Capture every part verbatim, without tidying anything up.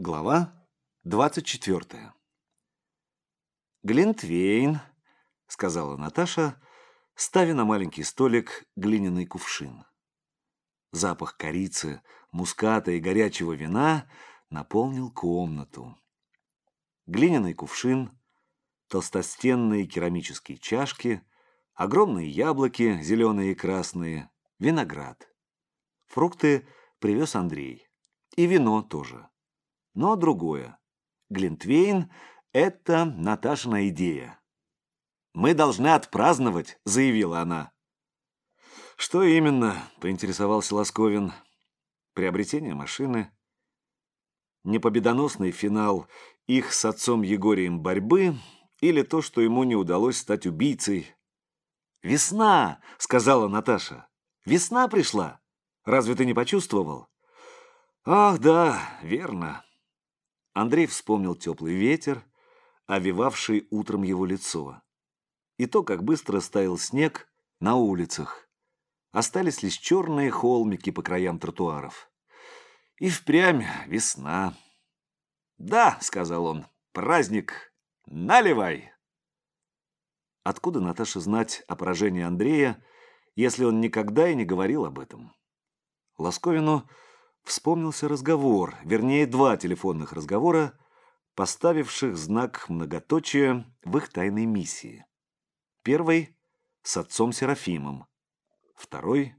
Глава двадцать четвертая. «Глинтвейн», — сказала Наташа, ставя на маленький столик глиняный кувшин. Запах корицы, муската и горячего вина наполнил комнату. Глиняный кувшин, толстостенные керамические чашки, огромные яблоки, зеленые и красные, виноград. Фрукты привез Андрей. И вино тоже. Но другое. Глинтвейн – это Наташина идея. «Мы должны отпраздновать», – заявила она. «Что именно?» – поинтересовался Лосковин. «Приобретение машины, непобедоносный финал их с отцом Егорием борьбы или то, что ему не удалось стать убийцей?» «Весна!» – сказала Наташа. «Весна пришла. Разве ты не почувствовал?» «Ах, да, верно». Андрей вспомнил теплый ветер, овевавший утром его лицо. И то, как быстро стаял снег на улицах. Остались лишь черные холмики по краям тротуаров. И впрямь весна. «Да», — сказал он, — «праздник. Наливай». Откуда Наташе знать о поражении Андрея, если он никогда и не говорил об этом? Лосковину вспомнился разговор, вернее, два телефонных разговора, поставивших знак многоточия в их тайной миссии. Первый – с отцом Серафимом. Второй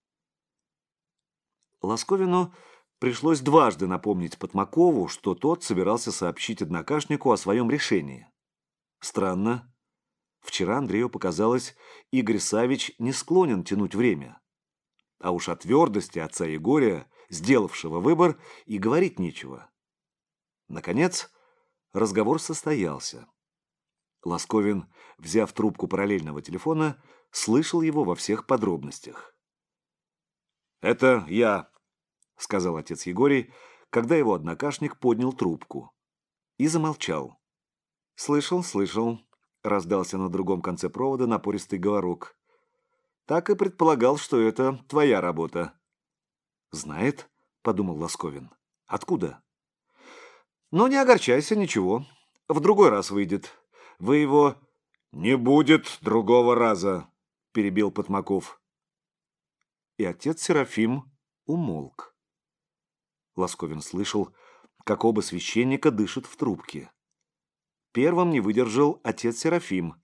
– Лосковину пришлось дважды напомнить Потмакову, что тот собирался сообщить однокашнику о своем решении. Странно. Вчера Андрею показалось, Игорь Савич не склонен тянуть время. А уж о твердости отца Егория, сделавшего выбор, и говорить нечего. Наконец, разговор состоялся. Лосковин, взяв трубку параллельного телефона, слышал его во всех подробностях. «Это я», — сказал отец Егорий, когда его однокашник поднял трубку. И замолчал. «Слышал, слышал», — раздался на другом конце провода напористый говорок. «Так и предполагал, что это твоя работа». «Знает?» — подумал Лосковин. «Откуда?» «Ну, не огорчайся, ничего. В другой раз выйдет. Вы его...» «Не будет другого раза», — перебил Потмаков. И отец Серафим умолк. Лосковин слышал, как оба священника дышат в трубке. Первым не выдержал отец Серафим.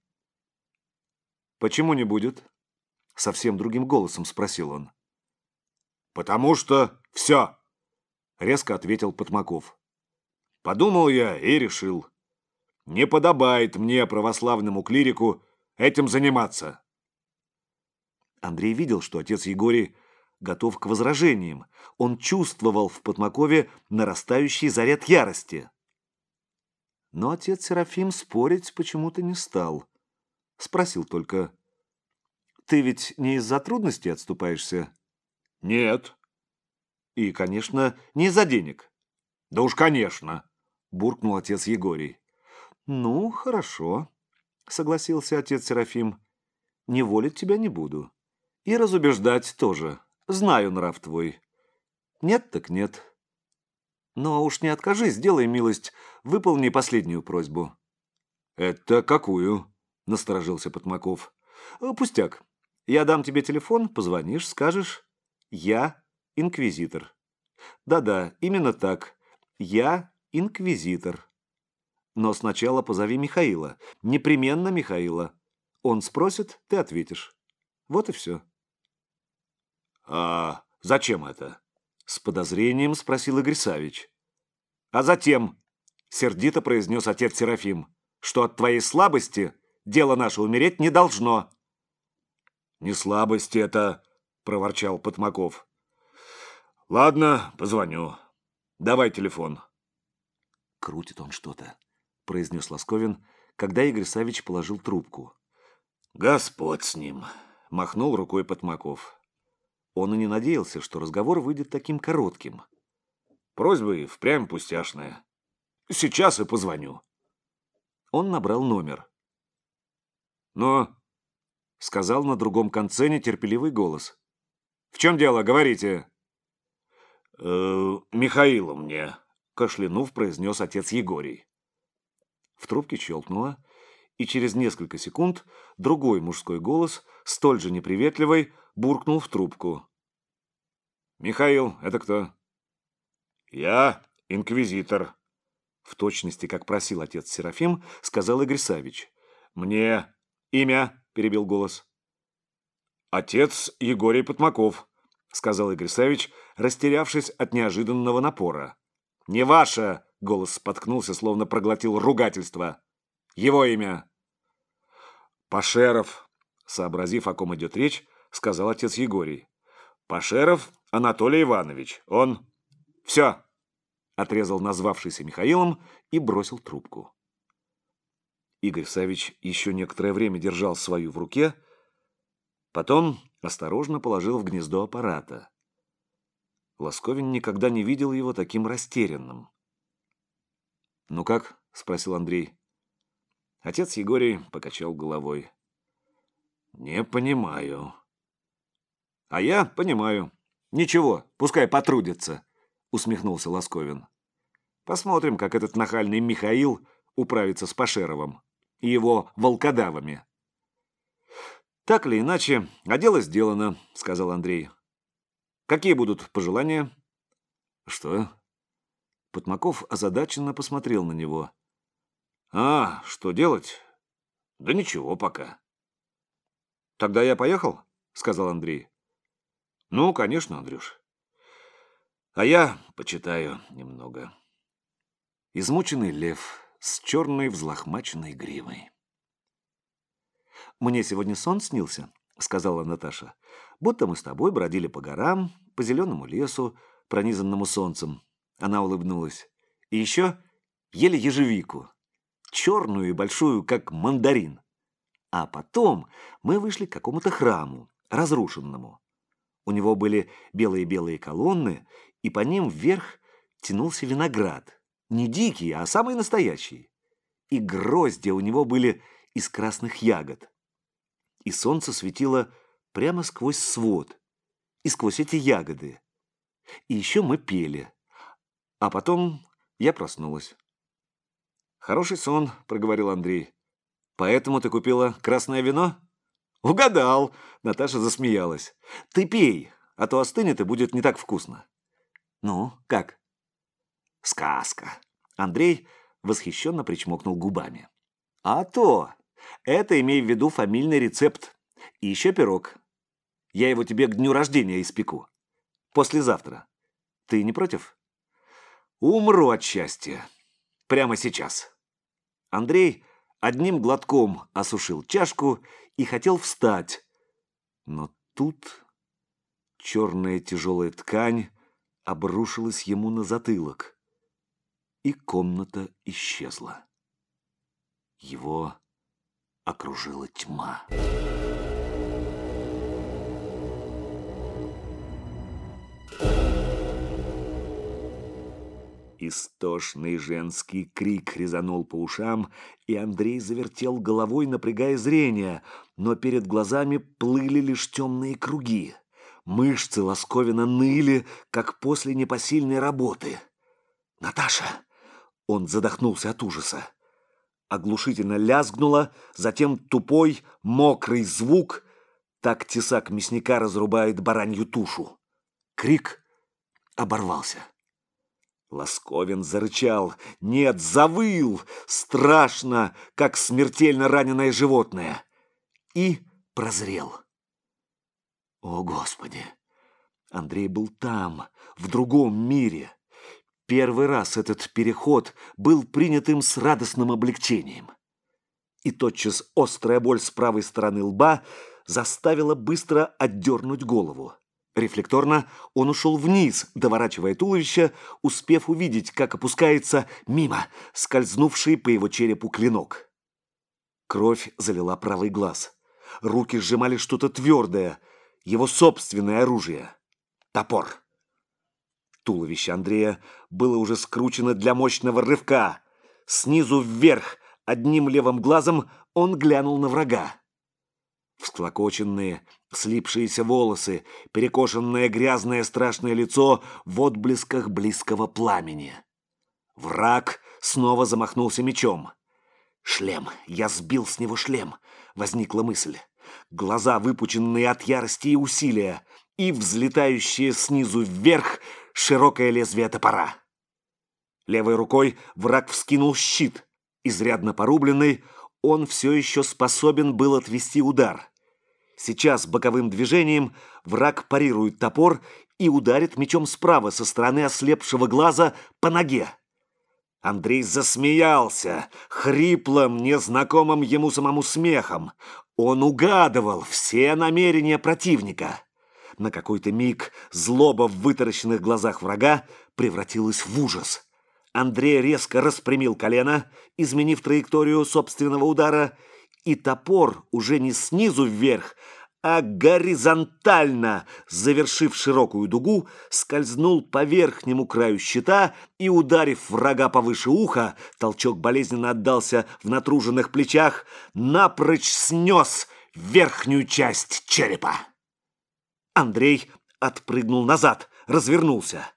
«Почему не будет?» — совсем другим голосом спросил он. «Потому что все», — резко ответил Потмаков. «Подумал я и решил. Не подобает мне, православному клирику, этим заниматься». Андрей видел, что отец Егорий готов к возражениям. Он чувствовал в Потмакове нарастающий заряд ярости. Но отец Серафим спорить почему-то не стал. Спросил только: «Ты ведь не из-за трудностей отступаешься?» «Нет». «И, конечно, не из-за денег?» «Да уж, конечно», — буркнул отец Егорий. «Ну, хорошо», — согласился отец Серафим. «Не волить тебя не буду. И разубеждать тоже. Знаю нрав твой. Нет так нет. Но уж не откажись, сделай милость, выполни последнюю просьбу». «Это какую?» — насторожился Потмаков. «Пустяк. Я дам тебе телефон, позвонишь, скажешь: я инквизитор. Да-да, именно так. Я инквизитор. Но сначала позови Михаила. Непременно Михаила. Он спросит, ты ответишь. Вот и все». «А зачем это?» — с подозрением спросил Игорь Савич. «А затем», — сердито произнес отец Серафим, «что от твоей слабости дело наше умереть не должно». «Не слабость это», — проворчал Потмаков. «Ладно, позвоню. Давай телефон». «Крутит он что-то», — произнес Лосковин, когда Игорь Савич положил трубку. «Господь с ним», — махнул рукой Потмаков. Он и не надеялся, что разговор выйдет таким коротким. «Просьба и впрямь пустяшная. Сейчас и позвоню». Он набрал номер. «Ну?» — сказал на другом конце нетерпеливый голос. «В чем дело, говорите?» «Э, Михаила мне. кашлянув, произнес отец Егорий. В трубке щелкнуло, и через несколько секунд другой мужской голос, столь же неприветливый, буркнул в трубку. «Михаил, это кто?» «Я инквизитор», — в точности, как просил отец Серафим, сказал Игорь Савич. «Мне имя», — перебил голос. «Отец Егорий Потмаков», — сказал Игорь Савич, растерявшись от неожиданного напора. «Не ваше!» — голос споткнулся, словно проглотил ругательство. «Его имя!» «Пашеров», — сообразив, о ком идет речь, сказал отец Егорий. «Пашеров Анатолий Иванович. Он...» «Все!» — отрезал назвавшийся Михаилом и бросил трубку. Игорь Савич еще некоторое время держал свою в руке, потом осторожно положил в гнездо аппарата. Ласковин никогда не видел его таким растерянным. «Ну как?» — спросил Андрей. Отец Егорий покачал головой. «Не понимаю». «А я понимаю. Ничего, пускай потрудится», — усмехнулся Ласковин. «Посмотрим, как этот нахальный Михаил управится с Пашеровым и его волкодавами». «Так или иначе, а дело сделано», — сказал Андрей. «Какие будут пожелания?» «Что?» Потмаков озадаченно посмотрел на него. «А, что делать? Да ничего пока». «Тогда я поехал?» — сказал Андрей. «Ну, конечно, Андрюш. А я почитаю немного». Измученный лев с черной взлохмаченной гривой. «Мне сегодня сон снился», — сказала Наташа. «Будто мы с тобой бродили по горам, по зеленому лесу, пронизанному солнцем». Она улыбнулась. «И еще ели ежевику, черную и большую, как мандарин. А потом мы вышли к какому-то храму, разрушенному. У него были белые-белые колонны, и по ним вверх тянулся виноград. Не дикий, а самый настоящий. И гроздья у него были из красных ягод. И солнце светило прямо сквозь свод, и сквозь эти ягоды. И еще мы пели. А потом я проснулась». «Хороший сон», — проговорил Андрей. «Поэтому ты купила красное вино?» «Угадал!» — Наташа засмеялась. «Ты пей, а то остынет и будет не так вкусно». «Ну, как?» «Сказка!» — Андрей восхищенно причмокнул губами. «А то! Это, имей в виду, фамильный рецепт. И еще пирог. Я его тебе к дню рождения испеку. Послезавтра. Ты не против?» «Умру от счастья. Прямо сейчас». Андрей одним глотком осушил чашку и хотел встать. Но тут черная тяжелая ткань обрушилась ему на затылок, и комната исчезла. Его окружила тьма. Истошный женский крик резанул по ушам, и Андрей завертел головой, напрягая зрение, но перед глазами плыли лишь темные круги. Мышцы Ласковина ныли, как после непосильной работы. «Наташа!» Он задохнулся от ужаса. Оглушительно лязгнуло, затем тупой, мокрый звук. Так тесак мясника разрубает баранью тушу. Крик оборвался. Ласковин зарычал. Нет, завыл. Страшно, как смертельно раненое животное. И прозрел. О, Господи! Андрей был там, в другом мире. Первый раз этот переход был принят им с радостным облегчением. И тотчас острая боль с правой стороны лба заставила быстро отдернуть голову. Рефлекторно он ушел вниз, доворачивая туловище, успев увидеть, как опускается мимо скользнувший по его черепу клинок. Кровь залила правый глаз. Руки сжимали что-то твердое, его собственное оружие — топор. Туловище Андрея было уже скручено для мощного рывка. Снизу вверх, одним левым глазом, он глянул на врага. Всклокоченные, слипшиеся волосы, перекошенное грязное страшное лицо в отблесках близкого пламени. Враг снова замахнулся мечом. «Шлем! Я сбил с него шлем!» — возникла мысль. Глаза, выпученные от ярости и усилия, и взлетающее снизу вверх широкое лезвие топора. Левой рукой враг вскинул щит. Изрядно порубленный, он все еще способен был отвести удар. Сейчас боковым движением враг парирует топор и ударит мечом справа со стороны ослепшего глаза по ноге. Андрей засмеялся, хриплым, незнакомым ему самому смехом. Он угадывал все намерения противника. На какой-то миг злоба в вытаращенных глазах врага превратилась в ужас. Андрей резко распрямил колено, изменив траекторию собственного удара, и топор уже не снизу вверх, а горизонтально, завершив широкую дугу, скользнул по верхнему краю щита и, ударив врага повыше уха, толчок болезненно отдался в натруженных плечах, напрочь снес верхнюю часть черепа. Андрей отпрыгнул назад, развернулся.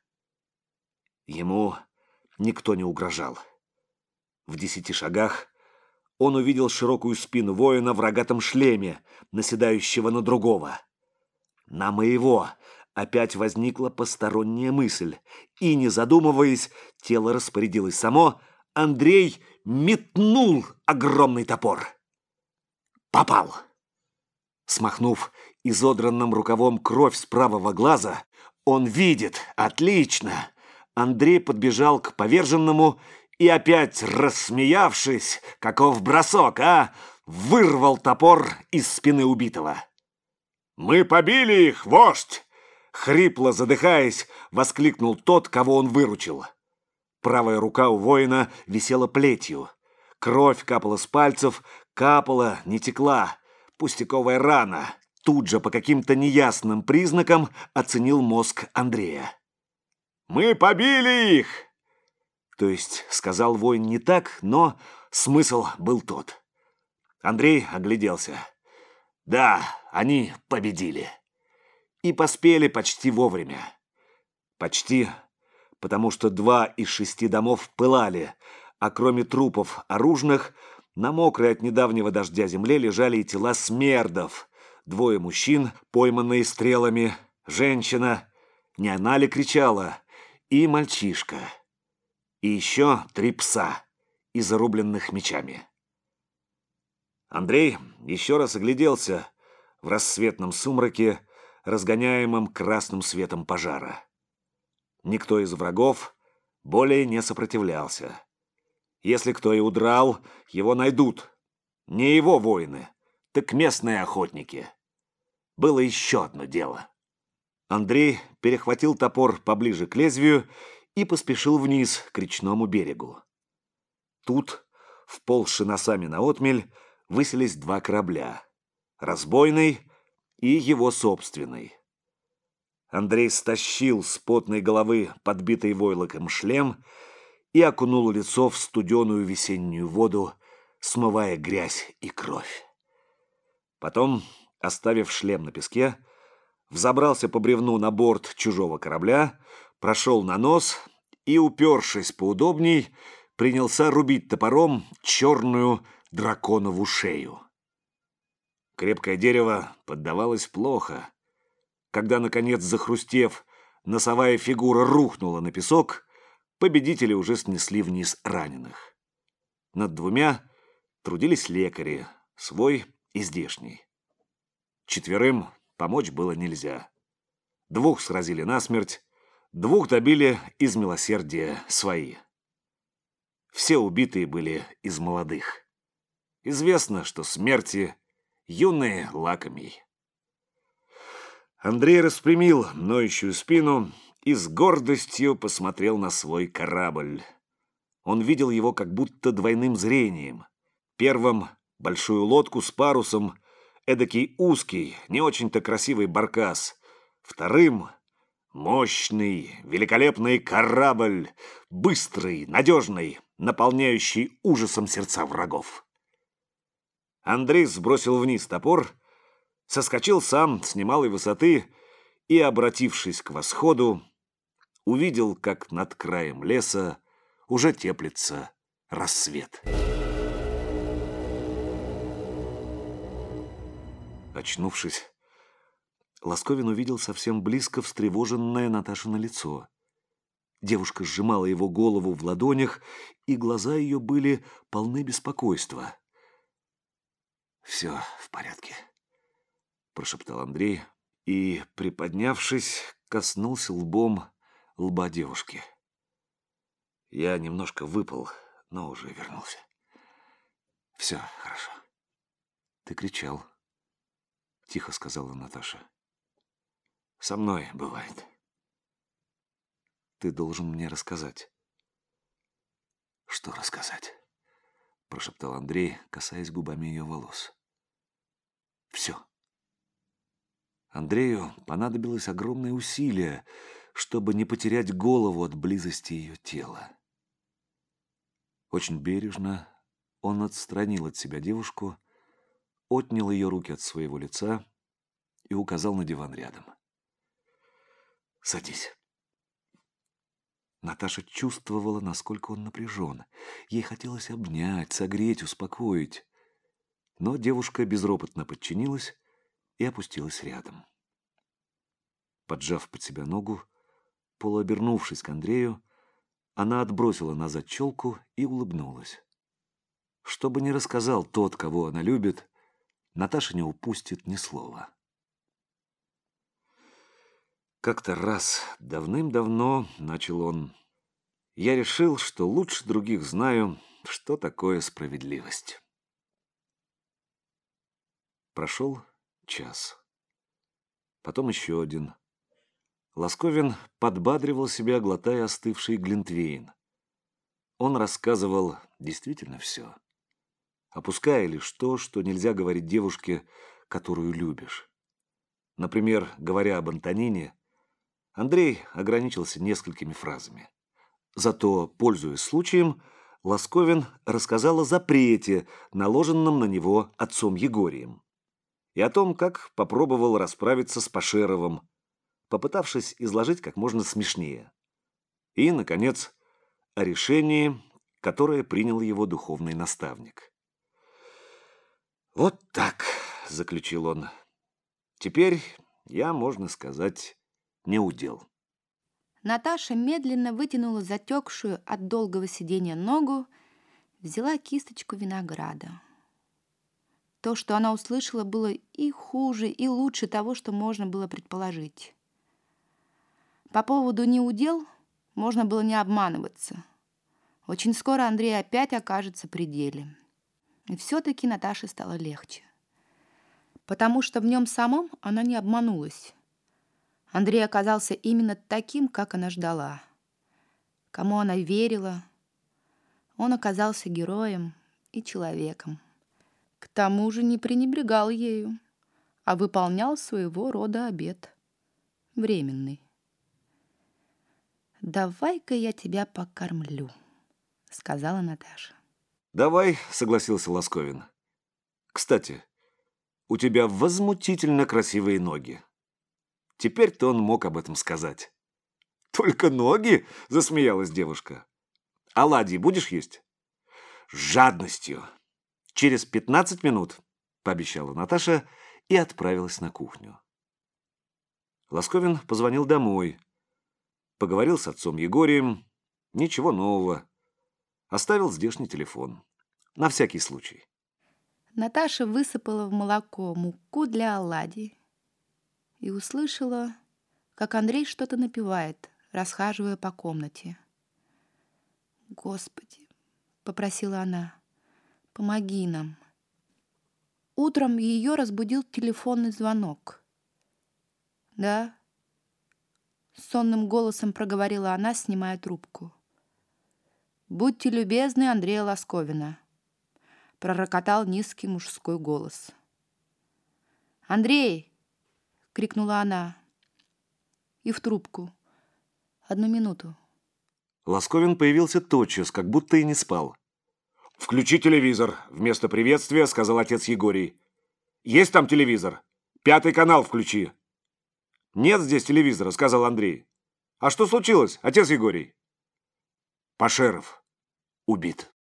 Ему никто не угрожал. В десяти шагах он увидел широкую спину воина в рогатом шлеме, наседающего на другого. На моего опять возникла посторонняя мысль, и, не задумываясь, тело распорядилось само, Андрей метнул огромный топор. Попал! Смахнув изодранным рукавом кровь с правого глаза, он видит, отлично. Андрей подбежал к поверженному и опять, рассмеявшись, каков бросок, а, вырвал топор из спины убитого. «Мы побили их, вождь!» Хрипло задыхаясь, воскликнул тот, кого он выручил. Правая рука у воина висела плетью. Кровь капала с пальцев, капала, не текла. Пустяковая рана. Тут же по каким-то неясным признакам оценил мозг Андрея. «Мы побили их!» То есть, сказал воин не так, но смысл был тот. Андрей огляделся. Да, они победили. И поспели почти вовремя. Почти, потому что два из шести домов пылали, а кроме трупов оружных, на мокрой от недавнего дождя земле лежали и тела смердов. Двое мужчин, пойманные стрелами, женщина, не она ли кричала, и мальчишка. И еще три пса, и зарубленных мечами. Андрей еще раз огляделся в рассветном сумраке, разгоняемом красным светом пожара. Никто из врагов более не сопротивлялся. Если кто и удрал, его найдут. Не его воины, так местные охотники. Было еще одно дело. Андрей перехватил топор поближе к лезвию и поспешил вниз к речному берегу. Тут, вползши носами на отмель, высились два корабля — разбойный и его собственный. Андрей стащил с потной головы подбитый войлоком шлем и окунул лицо в студеную весеннюю воду, смывая грязь и кровь. Потом, оставив шлем на песке, взобрался по бревну на борт чужого корабля, прошел на нос и, упершись поудобней, принялся рубить топором черную драконову шею. Крепкое дерево поддавалось плохо. Когда, наконец, захрустев, носовая фигура рухнула на песок, победители уже снесли вниз раненых. Над двумя трудились лекари, свой и здешний. Четверым помочь было нельзя. Двух сразили насмерть, двух добили из милосердия свои. Все убитые были из молодых. Известно, что смерти юные лакомей. Андрей распрямил ноющую спину и с гордостью посмотрел на свой корабль. Он видел его как будто двойным зрением. Первым — большую лодку с парусом, эдакий узкий, не очень-то красивый баркас. Вторым — мощный, великолепный корабль, быстрый, надежный, наполняющий ужасом сердца врагов. Андрей сбросил вниз топор, соскочил сам с немалой высоты и, обратившись к восходу, увидел, как над краем леса уже теплится рассвет. Очнувшись, Ласковин увидел совсем близко встревоженное Наташино лицо. Девушка сжимала его голову в ладонях, и глаза ее были полны беспокойства. «Все в порядке», — прошептал Андрей и, приподнявшись, коснулся лбом лба девушки. «Я немножко выпал, но уже вернулся. Все хорошо». «Ты кричал», — тихо сказала Наташа. «Со мной бывает». «Ты должен мне рассказать». «Что рассказать?» — прошептал Андрей, касаясь губами ее волос. «Все». Андрею понадобилось огромное усилие, чтобы не потерять голову от близости ее тела. Очень бережно он отстранил от себя девушку, отнял ее руки от своего лица и указал на диван рядом. «Садись». Наташа чувствовала, насколько он напряжен. Ей хотелось обнять, согреть, успокоить. Но девушка безропотно подчинилась и опустилась рядом. Поджав под себя ногу, полуобернувшись к Андрею, она отбросила назад челку и улыбнулась. Что бы ни рассказал тот, кого она любит, Наташа не упустит ни слова. «Как-то раз, давным-давно, — начал он, — я решил, что лучше других знаю, что такое справедливость». Прошел час. Потом еще один. Ласковин подбадривал себя, глотая остывший глинтвейн. Он рассказывал действительно все, опуская лишь то, что нельзя говорить девушке, которую любишь. Например, говоря об Антонине, Андрей ограничился несколькими фразами. Зато, пользуясь случаем, Ласковин рассказал о запрете, наложенном на него отцом Егорием, и о том, как попробовал расправиться с Пашеровым, попытавшись изложить как можно смешнее. И, наконец, о решении, которое принял его духовный наставник. «Вот так», — заключил он, — «теперь я, можно сказать, не удел». Наташа медленно вытянула затекшую от долгого сидения ногу, взяла кисточку винограда. То, что она услышала, было и хуже, и лучше того, что можно было предположить. По поводу неудел можно было не обманываться. Очень скоро Андрей опять окажется при деле. И все-таки Наташе стало легче. Потому что в нем самом она не обманулась. Андрей оказался именно таким, как она ждала. Кому она верила, он оказался героем и человеком. К тому же не пренебрегал ею, а выполнял своего рода обет. Временный. «Давай-ка я тебя покормлю», — сказала Наташа. «Давай», — согласился Ласковин. «Кстати, у тебя возмутительно красивые ноги». Теперь-то он мог об этом сказать. «Только ноги?» — засмеялась девушка. «Оладьи будешь есть?» «С жадностью. Через пятнадцать минут», — пообещала Наташа и отправилась на кухню. Ласковин позвонил домой. Поговорил с отцом Егорием. Ничего нового. Оставил здешний телефон. На всякий случай. Наташа высыпала в молоко муку для оладий и услышала, как Андрей что-то напевает, расхаживая по комнате. «Господи!» — попросила она. «Помоги нам». Утром ее разбудил телефонный звонок. «Да?» — сонным голосом проговорила она, снимая трубку. «Будьте любезны, Андрея Ласковина», — пророкотал низкий мужской голос. «Андрей!» — крикнула она. И в трубку. «Одну минуту». Ласковин появился тотчас, как будто и не спал. «Включи телевизор», — вместо приветствия сказал отец Егорий. «Есть там телевизор? Пятый канал включи». «Нет здесь телевизора», — сказал Андрей. «А что случилось, отец Егорий?» «Пашеров. убит.